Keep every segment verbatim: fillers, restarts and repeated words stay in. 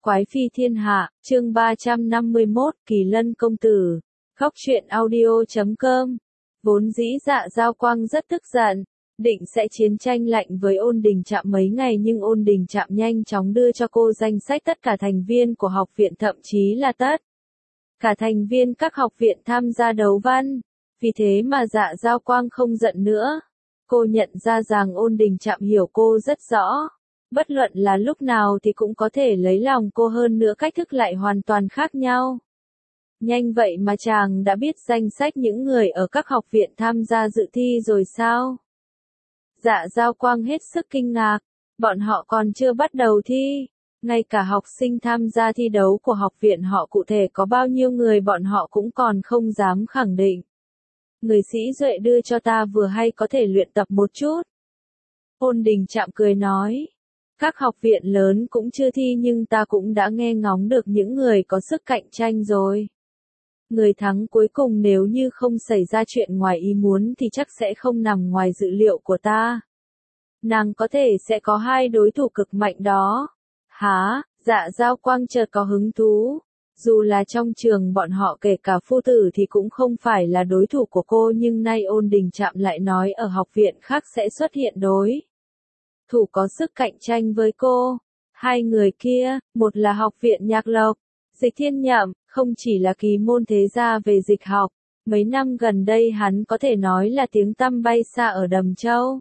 Quái phi thiên hạ, chương ba trăm năm mươi mốt, Kỳ Lân công tử. Góc truyện audio chấm com. Vốn dĩ Dạ Giao Quang rất tức giận, định sẽ chiến tranh lạnh với Ôn Đình Trạm mấy ngày, nhưng Ôn Đình Trạm nhanh chóng đưa cho cô danh sách tất cả thành viên của học viện, thậm chí là tất cả thành viên các học viện tham gia đấu văn. Vì thế mà Dạ Giao Quang không giận nữa. Cô nhận ra rằng Ôn Đình Trạm hiểu cô rất rõ. Bất luận là lúc nào thì cũng có thể lấy lòng cô, hơn nữa cách thức lại hoàn toàn khác nhau. Nhanh vậy mà chàng đã biết danh sách những người ở các học viện tham gia dự thi rồi sao? Dạ Giao Quang hết sức kinh ngạc, bọn họ còn chưa bắt đầu thi. Ngay cả học sinh tham gia thi đấu của học viện họ cụ thể có bao nhiêu người bọn họ cũng còn không dám khẳng định. Người sĩ Duệ đưa cho ta vừa hay có thể luyện tập một chút. Ôn Đình Trạm cười nói. Các học viện lớn cũng chưa thi nhưng ta cũng đã nghe ngóng được những người có sức cạnh tranh rồi. Người thắng cuối cùng nếu như không xảy ra chuyện ngoài ý muốn thì chắc sẽ không nằm ngoài dự liệu của ta. Nàng có thể sẽ có hai đối thủ cực mạnh đó. Hả? Dạ Giao Quang chợt có hứng thú. Dù là trong trường bọn họ kể cả phu tử thì cũng không phải là đối thủ của cô, nhưng nay Ôn Đình Trạm lại nói ở học viện khác sẽ xuất hiện đối thủ có sức cạnh tranh với cô. Hai người kia, một là học viện Nhạc Lộc, Dịch Thiên Nhậm, không chỉ là kỳ môn thế gia về dịch học, mấy năm gần đây hắn có thể nói là tiếng tăm bay xa ở Đầm Châu.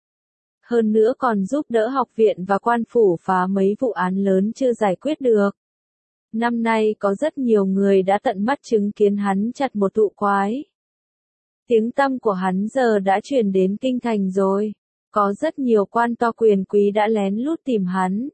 Hơn nữa còn giúp đỡ học viện và quan phủ phá mấy vụ án lớn chưa giải quyết được. Năm nay có rất nhiều người đã tận mắt chứng kiến hắn chặt một tụ quái. Tiếng tăm của hắn giờ đã truyền đến kinh thành rồi. Có rất nhiều quan to quyền quý đã lén lút tìm hắn.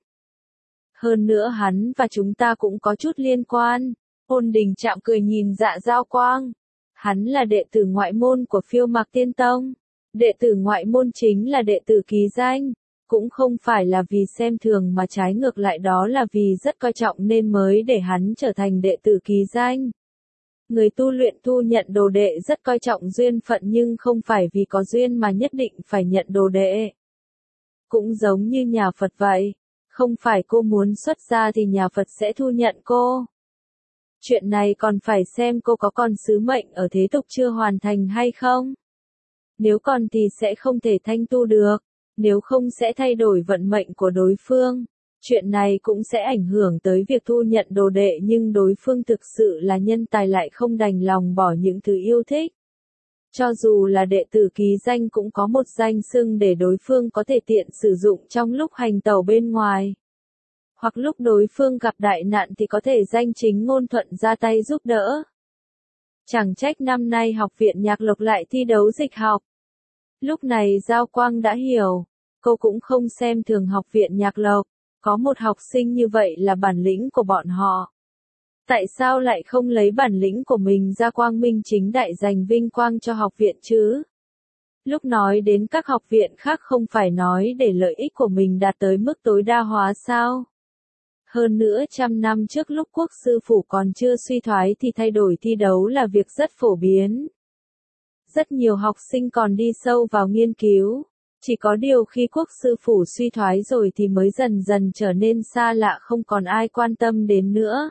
Hơn nữa hắn và chúng ta cũng có chút liên quan. Ôn Đình Trạm cười nhìn Dạ Giao Quang. Hắn là đệ tử ngoại môn của Phiêu Mạc Tiên Tông. Đệ tử ngoại môn chính là đệ tử ký danh. Cũng không phải là vì xem thường mà trái ngược lại đó là vì rất coi trọng nên mới để hắn trở thành đệ tử ký danh. Người tu luyện thu nhận đồ đệ rất coi trọng duyên phận, nhưng không phải vì có duyên mà nhất định phải nhận đồ đệ. Cũng giống như nhà Phật vậy, không phải cô muốn xuất gia thì nhà Phật sẽ thu nhận cô. Chuyện này còn phải xem cô có còn sứ mệnh ở thế tục chưa hoàn thành hay không. Nếu còn thì sẽ không thể thanh tu được, nếu không sẽ thay đổi vận mệnh của đối phương. Chuyện này cũng sẽ ảnh hưởng tới việc thu nhận đồ đệ, nhưng đối phương thực sự là nhân tài lại không đành lòng bỏ những thứ yêu thích. Cho dù là đệ tử ký danh cũng có một danh xưng để đối phương có thể tiện sử dụng trong lúc hành tẩu bên ngoài. Hoặc lúc đối phương gặp đại nạn thì có thể danh chính ngôn thuận ra tay giúp đỡ. Chẳng trách năm nay học viện Nhạc Lộc lại thi đấu dịch học. Lúc này Giao Quang đã hiểu, cô cũng không xem thường học viện Nhạc Lộc. Có một học sinh như vậy là bản lĩnh của bọn họ. Tại sao lại không lấy bản lĩnh của mình ra quang minh chính đại giành vinh quang cho học viện chứ? Lúc nói đến các học viện khác không phải nói để lợi ích của mình đạt tới mức tối đa hóa sao? Hơn nữa trăm năm trước lúc quốc sư phủ còn chưa suy thoái thì thay đổi thi đấu là việc rất phổ biến. Rất nhiều học sinh còn đi sâu vào nghiên cứu. Chỉ có điều khi quốc sư phủ suy thoái rồi thì mới dần dần trở nên xa lạ, không còn ai quan tâm đến nữa.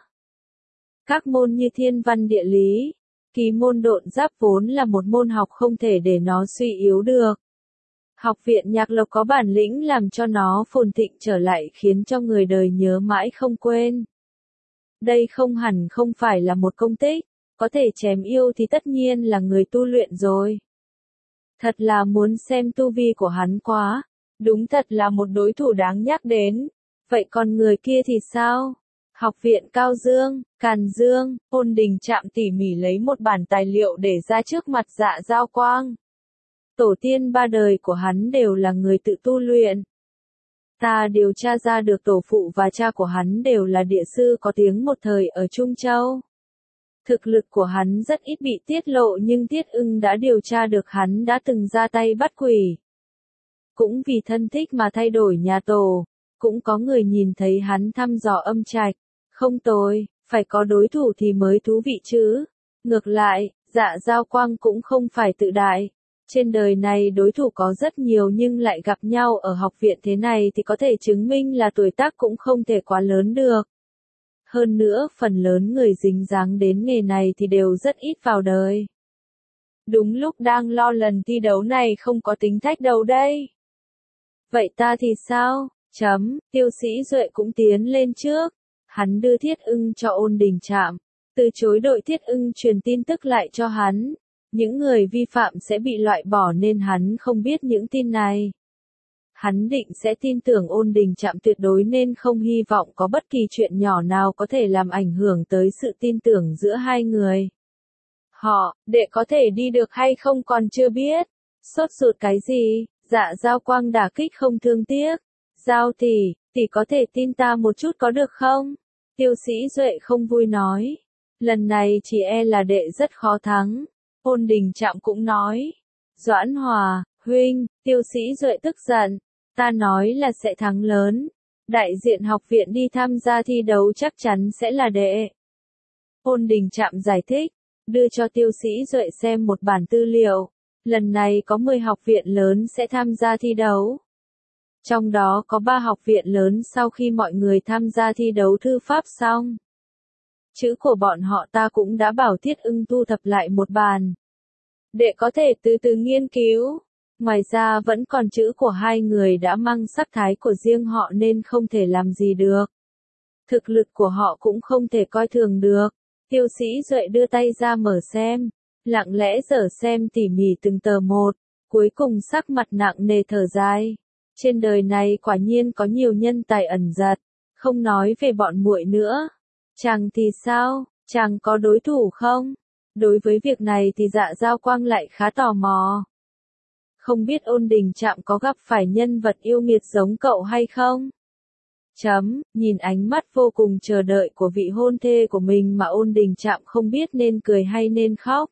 Các môn như thiên văn địa lý, kỳ môn độn giáp vốn là một môn học không thể để nó suy yếu được. Học viện Nhạc Lộc có bản lĩnh làm cho nó phồn thịnh trở lại, khiến cho người đời nhớ mãi không quên. Đây không hẳn không phải là một công tích, có thể chém yêu thì tất nhiên là người tu luyện rồi. Thật là muốn xem tu vi của hắn quá, đúng thật là một đối thủ đáng nhắc đến. Vậy còn người kia thì sao? Học viện Cao Dương, Càn Dương. Ôn Đình Trạm tỉ mỉ lấy một bản tài liệu để ra trước mặt Dạ Giao Quang. Tổ tiên ba đời của hắn đều là người tự tu luyện. Ta điều tra ra được tổ phụ và cha của hắn đều là địa sư có tiếng một thời ở Trung Châu. Thực lực của hắn rất ít bị tiết lộ, nhưng Tiết Ưng đã điều tra được hắn đã từng ra tay bắt quỷ. Cũng vì thân thích mà thay đổi nhà tổ, cũng có người nhìn thấy hắn thăm dò âm trạch. Không tồi, phải có đối thủ thì mới thú vị chứ. Ngược lại, Dạ Giao Quang cũng không phải tự đại. Trên đời này đối thủ có rất nhiều nhưng lại gặp nhau ở học viện thế này thì có thể chứng minh là tuổi tác cũng không thể quá lớn được. Hơn nữa phần lớn người dính dáng đến nghề này thì đều rất ít vào đời. Đúng lúc đang lo lần thi đấu này không có tính thách đầu đây. Vậy ta thì sao? Chấm, Tiêu Sĩ Duệ cũng tiến lên trước. Hắn đưa Thiết Ưng cho Ôn Đình Trạm. Từ chối đội Thiết Ưng truyền tin tức lại cho hắn. Những người vi phạm sẽ bị loại bỏ nên hắn không biết những tin này. Hắn định sẽ tin tưởng Ôn Đình Trạm tuyệt đối nên không hy vọng có bất kỳ chuyện nhỏ nào có thể làm ảnh hưởng tới sự tin tưởng giữa hai người. Họ, đệ có thể đi được hay không còn chưa biết. Sốt ruột cái gì? Dạ Giao Quang đả kích không thương tiếc. Giao tỷ, tỷ có thể tin ta một chút có được không? Tiêu Sĩ Duệ không vui nói. Lần này chỉ e là đệ rất khó thắng. Ôn Đình Trạm cũng nói. Doãn Hòa, huynh, Tiêu Sĩ Duệ tức giận. Ta nói là sẽ thắng lớn. Đại diện học viện đi tham gia thi đấu chắc chắn sẽ là đệ. Ôn Đình Trạm giải thích. Đưa cho Tiêu Sĩ Duệ xem một bản tư liệu. Lần này có mười học viện lớn sẽ tham gia thi đấu. Trong đó có ba học viện lớn sau khi mọi người tham gia thi đấu thư pháp xong. Chữ của bọn họ ta cũng đã bảo Thiết Ưng thu thập lại một bản. Đệ có thể từ từ nghiên cứu. Ngoài ra vẫn còn chữ của hai người đã mang sắc thái của riêng họ nên không thể làm gì được. Thực lực của họ cũng không thể coi thường được. Tiêu Sĩ Duệ đưa tay ra mở xem. Lặng lẽ dở xem tỉ mỉ từng tờ một. Cuối cùng sắc mặt nặng nề thở dài. Trên đời này quả nhiên có nhiều nhân tài ẩn giật. Không nói về bọn muội nữa. Chàng thì sao? Chàng có đối thủ không? Đối với việc này thì Dạ Giao Quang lại khá tò mò. Không biết Ôn Đình Trạm có gặp phải nhân vật yêu nghiệt giống cậu hay không? Chấm, nhìn ánh mắt vô cùng chờ đợi của vị hôn thê của mình mà Ôn Đình Trạm không biết nên cười hay nên khóc.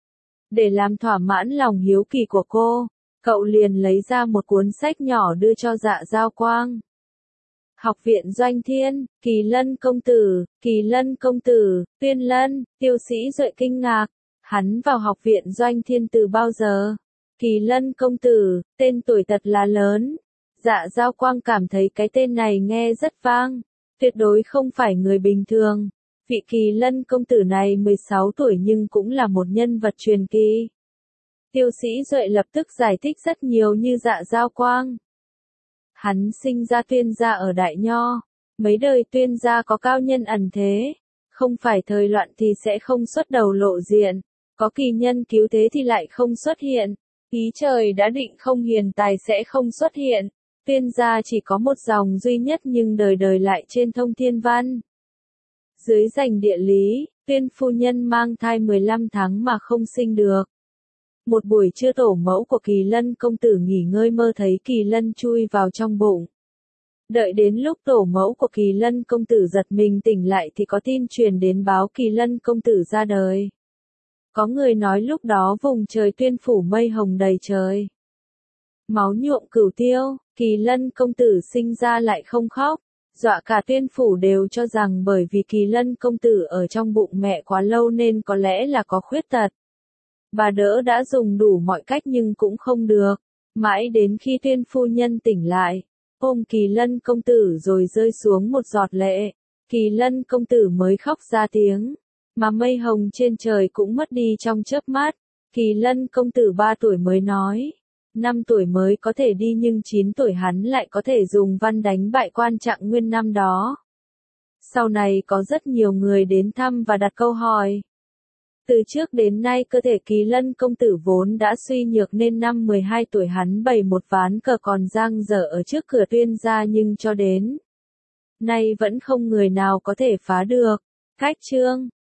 Để làm thỏa mãn lòng hiếu kỳ của cô, cậu liền lấy ra một cuốn sách nhỏ đưa cho Dạ Giao Quang. Học viện Doanh Thiên, Kỳ Lân công tử, Kỳ Lân công tử, Tuyên Lân, Tiêu Sĩ Duệ kinh ngạc. Hắn vào học viện Doanh Thiên từ bao giờ? Kỳ Lân công tử, tên tuổi thật là lớn. Dạ Giao Quang cảm thấy cái tên này nghe rất vang. Tuyệt đối không phải người bình thường. Vị Kỳ Lân công tử này mười sáu tuổi nhưng cũng là một nhân vật truyền kỳ. Tiêu Sĩ Duệ lập tức giải thích rất nhiều như Dạ Giao Quang. Hắn sinh ra Tuyên gia ở Đại Nho. Mấy đời Tuyên gia có cao nhân ẩn thế. Không phải thời loạn thì sẽ không xuất đầu lộ diện. Có kỳ nhân cứu thế thì lại không xuất hiện. Ý trời đã định không hiền tài sẽ không xuất hiện. Tuyên gia chỉ có một dòng duy nhất nhưng đời đời lại trên thông thiên văn. Dưới danh địa lý, Tuyên phu nhân mang thai mười lăm tháng mà không sinh được. Một buổi trưa tổ mẫu của Kỳ Lân công tử nghỉ ngơi mơ thấy Kỳ Lân chui vào trong bụng. Đợi đến lúc tổ mẫu của Kỳ Lân công tử giật mình tỉnh lại thì có tin truyền đến báo Kỳ Lân công tử ra đời. Có người nói lúc đó vùng trời Tuyên phủ mây hồng đầy trời. Máu nhuộm cửu tiêu, Kỳ Lân công tử sinh ra lại không khóc. Dọa cả Tuyên phủ đều cho rằng bởi vì Kỳ Lân công tử ở trong bụng mẹ quá lâu nên có lẽ là có khuyết tật. Bà đỡ đã dùng đủ mọi cách nhưng cũng không được. Mãi đến khi Tuyên phu nhân tỉnh lại, ôm Kỳ Lân công tử rồi rơi xuống một giọt lệ. Kỳ Lân công tử mới khóc ra tiếng. Mà mây hồng trên trời cũng mất đi trong chớp mắt. Kỳ Lân công tử ba tuổi mới nói. năm tuổi mới có thể đi nhưng chín tuổi hắn lại có thể dùng văn đánh bại Quan Trạng Nguyên năm đó. Sau này có rất nhiều người đến thăm và đặt câu hỏi. Từ trước đến nay cơ thể Kỳ Lân công tử vốn đã suy nhược nên năm mười hai tuổi hắn bày một ván cờ còn dang dở ở trước cửa Tuyên gia nhưng cho đến nay vẫn không người nào có thể phá được. Cách chương